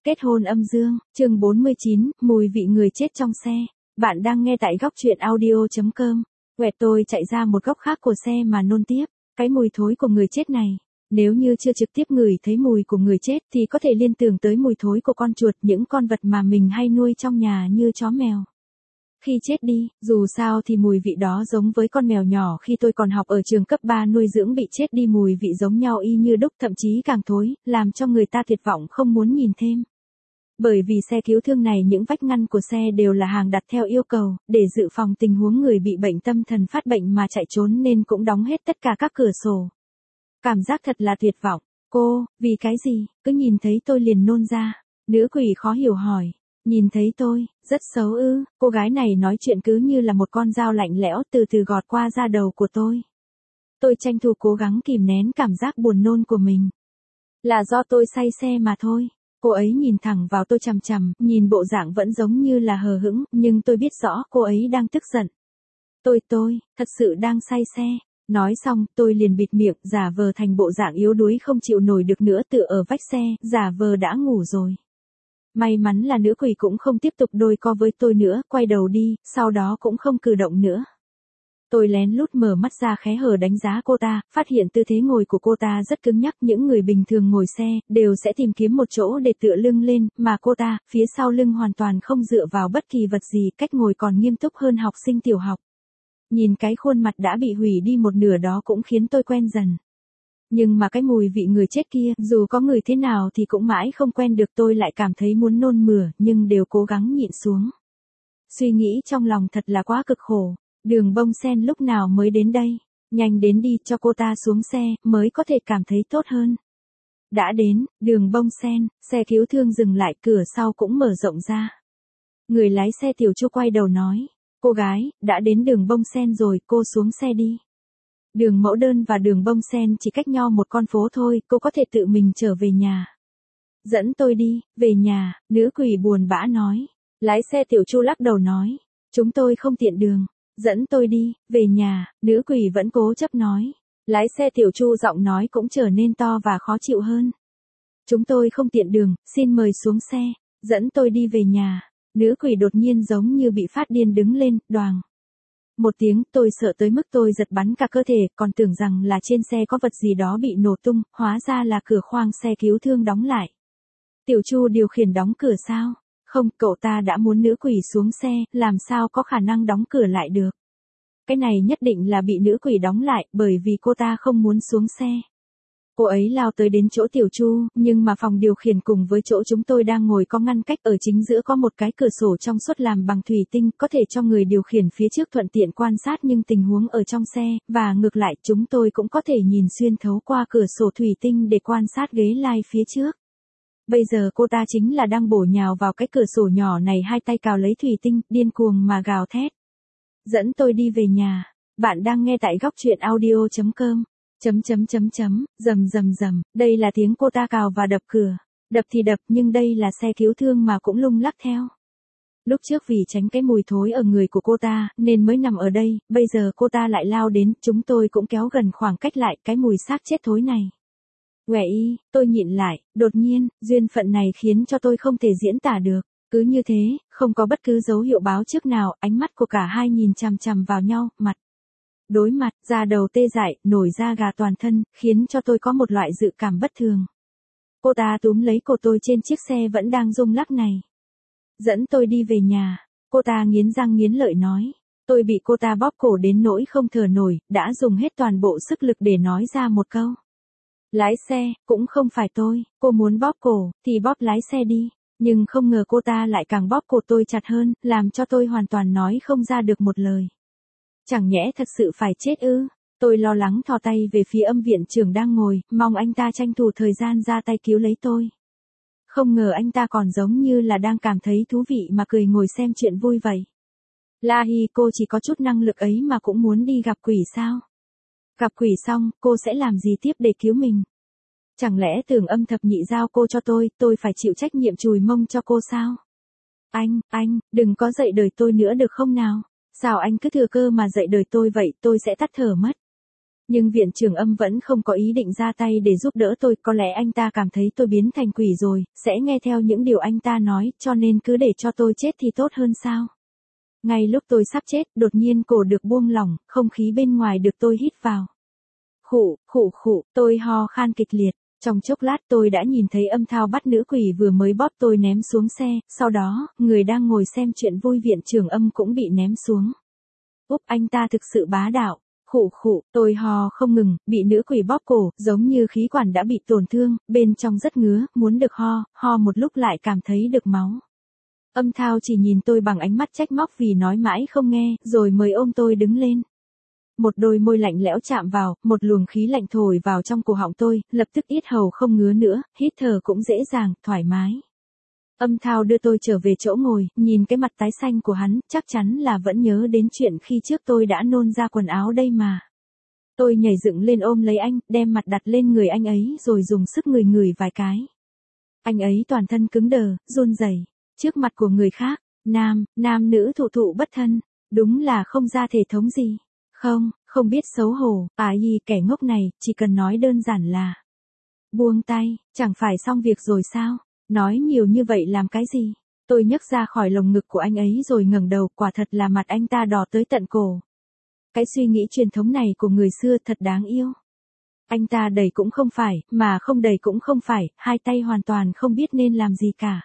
Kết hôn âm dương, chương 49, mùi vị người chết trong xe. Bạn đang nghe tại góc truyện audio.com. Quẹt tôi chạy ra một góc khác của xe mà nôn tiếp. Cái mùi thối của người chết này. Nếu như chưa trực tiếp ngửi thấy mùi của người chết thì có thể liên tưởng tới mùi thối của con chuột, những con vật mà mình hay nuôi trong nhà như chó mèo. Khi chết đi, dù sao thì mùi vị đó giống với con mèo nhỏ khi tôi còn học ở trường cấp 3 nuôi dưỡng bị chết đi, mùi vị giống nhau y như đúc, thậm chí càng thối, làm cho người ta tuyệt vọng không muốn nhìn thêm. Bởi vì xe cứu thương này những vách ngăn của xe đều là hàng đặt theo yêu cầu, để dự phòng tình huống người bị bệnh tâm thần phát bệnh mà chạy trốn nên cũng đóng hết tất cả các cửa sổ. Cảm giác thật là tuyệt vọng. Cô, vì cái gì, cứ nhìn thấy tôi liền nôn ra. Nữ quỷ khó hiểu hỏi. Nhìn thấy tôi, rất xấu ư? Cô gái này nói chuyện cứ như là một con dao lạnh lẽo từ từ gọt qua da đầu của tôi. Tôi tranh thủ cố gắng kìm nén cảm giác buồn nôn của mình. Là do tôi say xe mà thôi. Cô ấy nhìn thẳng vào tôi chằm chằm, nhìn bộ dạng vẫn giống như là hờ hững, nhưng tôi biết rõ cô ấy đang tức giận. Tôi, thật sự đang say xe. Nói xong, tôi liền bịt miệng, giả vờ thành bộ dạng yếu đuối không chịu nổi được nữa tựa ở vách xe, giả vờ đã ngủ rồi. May mắn là nữ quỷ cũng không tiếp tục đôi co với tôi nữa, quay đầu đi, sau đó cũng không cử động nữa. Tôi lén lút mở mắt ra khé hở đánh giá cô ta, phát hiện tư thế ngồi của cô ta rất cứng nhắc, những người bình thường ngồi xe, đều sẽ tìm kiếm một chỗ để tựa lưng lên, mà cô ta, phía sau lưng hoàn toàn không dựa vào bất kỳ vật gì, cách ngồi còn nghiêm túc hơn học sinh tiểu học. Nhìn cái khuôn mặt đã bị hủy đi một nửa đó cũng khiến tôi quen dần. Nhưng mà cái mùi vị người chết kia, dù có người thế nào thì cũng mãi không quen được, tôi lại cảm thấy muốn nôn mửa, nhưng đều cố gắng nhịn xuống. Suy nghĩ trong lòng thật là quá cực khổ. Đường Bông Sen lúc nào mới đến đây? Nhanh đến đi, cho cô ta xuống xe, mới có thể cảm thấy tốt hơn. Đã đến, Đường Bông Sen, xe cứu thương dừng lại, cửa sau cũng mở rộng ra. Người lái xe Tiểu Chu quay đầu nói. Cô gái, đã đến Đường Bông Sen rồi, cô xuống xe đi. Đường Mẫu Đơn và Đường Bông Sen chỉ cách nhau một con phố thôi, cô có thể tự mình trở về nhà. Dẫn tôi đi, về nhà, nữ quỷ buồn bã nói. Lái xe Tiểu Chu lắc đầu nói. Chúng tôi không tiện đường. Dẫn tôi đi, về nhà, nữ quỷ vẫn cố chấp nói. Lái xe Tiểu Chu giọng nói cũng trở nên to và khó chịu hơn. Chúng tôi không tiện đường, xin mời xuống xe, dẫn tôi đi về nhà. Nữ quỷ đột nhiên giống như bị phát điên đứng lên, đoàng. Một tiếng, tôi sợ tới mức tôi giật bắn cả cơ thể, còn tưởng rằng là trên xe có vật gì đó bị nổ tung, hóa ra là cửa khoang xe cứu thương đóng lại. Tiểu Chu điều khiển đóng cửa sao? Không, cậu ta đã muốn nữ quỷ xuống xe, làm sao có khả năng đóng cửa lại được. Cái này nhất định là bị nữ quỷ đóng lại, bởi vì cô ta không muốn xuống xe. Cô ấy lao tới đến chỗ Tiểu Chu, nhưng mà phòng điều khiển cùng với chỗ chúng tôi đang ngồi có ngăn cách, ở chính giữa có một cái cửa sổ trong suốt làm bằng thủy tinh, có thể cho người điều khiển phía trước thuận tiện quan sát những tình huống ở trong xe, và ngược lại chúng tôi cũng có thể nhìn xuyên thấu qua cửa sổ thủy tinh để quan sát ghế lai phía trước. Bây giờ cô ta chính là đang bổ nhào vào cái cửa sổ nhỏ này, hai tay cào lấy thủy tinh, điên cuồng mà gào thét. Dẫn tôi đi về nhà. Bạn đang nghe tại góc truyện audio.com. Rầm, đây là tiếng cô ta cào và đập cửa. Đập thì đập, nhưng đây là xe cứu thương mà cũng lung lắc theo. Lúc trước vì tránh cái mùi thối ở người của cô ta, nên mới nằm ở đây, bây giờ cô ta lại lao đến, chúng tôi cũng kéo gần khoảng cách lại cái mùi xác chết thối này. Quẻ y, tôi nhịn lại, đột nhiên, duyên phận này khiến cho tôi không thể diễn tả được. Cứ như thế, không có bất cứ dấu hiệu báo trước nào, ánh mắt của cả hai nhìn chằm chằm vào nhau, mặt đối mặt, da đầu tê dại, nổi da gà toàn thân, khiến cho tôi có một loại dự cảm bất thường. Cô ta túm lấy cổ tôi trên chiếc xe vẫn đang rung lắc này. Dẫn tôi đi về nhà. Cô ta nghiến răng nghiến lợi nói. Tôi bị cô ta bóp cổ đến nỗi không thở nổi, đã dùng hết toàn bộ sức lực để nói ra một câu. Lái xe, cũng không phải tôi, cô muốn bóp cổ, thì bóp lái xe đi. Nhưng không ngờ cô ta lại càng bóp cổ tôi chặt hơn, làm cho tôi hoàn toàn nói không ra được một lời. Chẳng nhẽ thật sự phải chết ư? Tôi lo lắng thò tay về phía âm viện trưởng đang ngồi, mong anh ta tranh thủ thời gian ra tay cứu lấy tôi. Không ngờ anh ta còn giống như là đang cảm thấy thú vị mà cười ngồi xem chuyện vui vậy. La Hi, cô chỉ có chút năng lực ấy mà cũng muốn đi gặp quỷ sao? Gặp quỷ xong, cô sẽ làm gì tiếp để cứu mình? Chẳng lẽ tưởng âm thập nhị giao cô cho tôi phải chịu trách nhiệm chùi mông cho cô sao? Anh, đừng có dạy đời tôi nữa được không nào? Sao anh cứ thừa cơ mà dạy đời tôi vậy, tôi sẽ tắt thở mất. Nhưng viện trưởng Âm vẫn không có ý định ra tay để giúp đỡ tôi, có lẽ anh ta cảm thấy tôi biến thành quỷ rồi, sẽ nghe theo những điều anh ta nói, cho nên cứ để cho tôi chết thì tốt hơn sao. Ngay lúc tôi sắp chết, đột nhiên cổ được buông lỏng, không khí bên ngoài được tôi hít vào. Khụ, khụ khụ, tôi ho khan kịch liệt. Trong chốc lát tôi đã nhìn thấy Âm Thao bắt nữ quỷ vừa mới bóp tôi ném xuống xe, sau đó, người đang ngồi xem chuyện vui viện trưởng Âm cũng bị ném xuống. Úp, anh ta thực sự bá đạo. Khụ khụ, tôi ho không ngừng, bị nữ quỷ bóp cổ, giống như khí quản đã bị tổn thương, bên trong rất ngứa, muốn được ho một lúc lại cảm thấy được máu. Âm Thao chỉ nhìn tôi bằng ánh mắt trách móc vì nói mãi không nghe, rồi mới ôm tôi đứng lên. Một đôi môi lạnh lẽo chạm vào, một luồng khí lạnh thổi vào trong cổ họng tôi, lập tức yết hầu không ngứa nữa, hít thở cũng dễ dàng, thoải mái. Âm Thao đưa tôi trở về chỗ ngồi, nhìn cái mặt tái xanh của hắn, chắc chắn là vẫn nhớ đến chuyện khi trước tôi đã nôn ra quần áo đây mà. Tôi nhảy dựng lên ôm lấy anh, đem mặt đặt lên người anh ấy rồi dùng sức ngửi vài cái. Anh ấy toàn thân cứng đờ, run rẩy. Trước mặt của người khác, nam nữ thụ thụ bất thân, đúng là không ra thể thống gì. Không biết xấu hổ, kẻ ngốc này, chỉ cần nói đơn giản là buông tay, chẳng phải xong việc rồi sao? Nói nhiều như vậy làm cái gì? Tôi nhấc ra khỏi lồng ngực của anh ấy rồi ngẩng đầu, quả thật là mặt anh ta đỏ tới tận cổ. Cái suy nghĩ truyền thống này của người xưa thật đáng yêu. Anh ta đẩy cũng không phải, mà không đẩy cũng không phải, hai tay hoàn toàn không biết nên làm gì cả.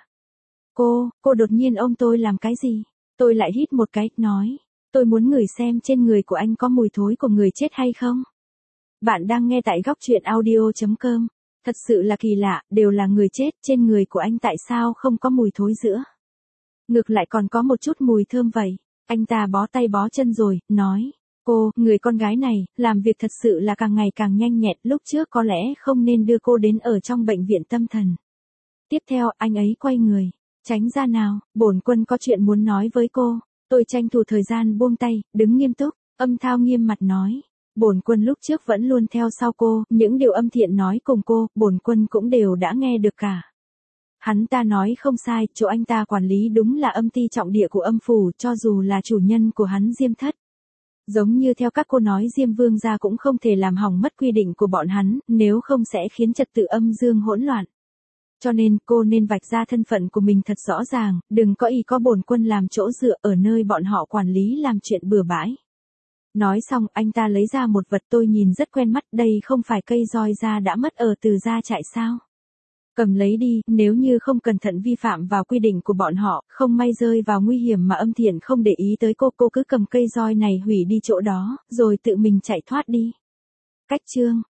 Cô đột nhiên ôm tôi làm cái gì? Tôi lại hít một cái, nói. Tôi muốn ngửi xem trên người của anh có mùi thối của người chết hay không. Bạn đang nghe tại góc truyện audio.com. Thật sự là kỳ lạ, đều là người chết, trên người của anh tại sao không có mùi thối giữa. Ngược lại còn có một chút mùi thơm vậy. Anh ta bó tay bó chân rồi, nói. Người con gái này, làm việc thật sự là càng ngày càng nhanh nhẹn, lúc trước có lẽ không nên đưa cô đến ở trong bệnh viện tâm thần. Tiếp theo, anh ấy quay người. Tránh ra nào, bổn quân có chuyện muốn nói với cô. Tôi tranh thủ thời gian buông tay, đứng nghiêm túc. Âm Thao nghiêm mặt nói. Bổn quân lúc trước vẫn luôn theo sau cô, những điều Âm Thiện nói cùng cô, bổn quân cũng đều đã nghe được cả. Hắn ta nói không sai, chỗ anh ta quản lý đúng là âm ty trọng địa của âm phủ, cho dù là chủ nhân của hắn Diêm Thất. Giống như theo các cô nói, Diêm Vương gia cũng không thể làm hỏng mất quy định của bọn hắn, nếu không sẽ khiến trật tự âm dương hỗn loạn. Cho nên cô nên vạch ra thân phận của mình thật rõ ràng, đừng có bổn quân làm chỗ dựa ở nơi bọn họ quản lý làm chuyện bừa bãi. Nói xong, anh ta lấy ra một vật tôi nhìn rất quen mắt, đây không phải cây roi da đã mất ở Từ gia trại sao? Cầm lấy đi, nếu như không cẩn thận vi phạm vào quy định của bọn họ, không may rơi vào nguy hiểm mà Âm Thiện không để ý tới cô cứ cầm cây roi này hủy đi chỗ đó, rồi tự mình chạy thoát đi. Cách chương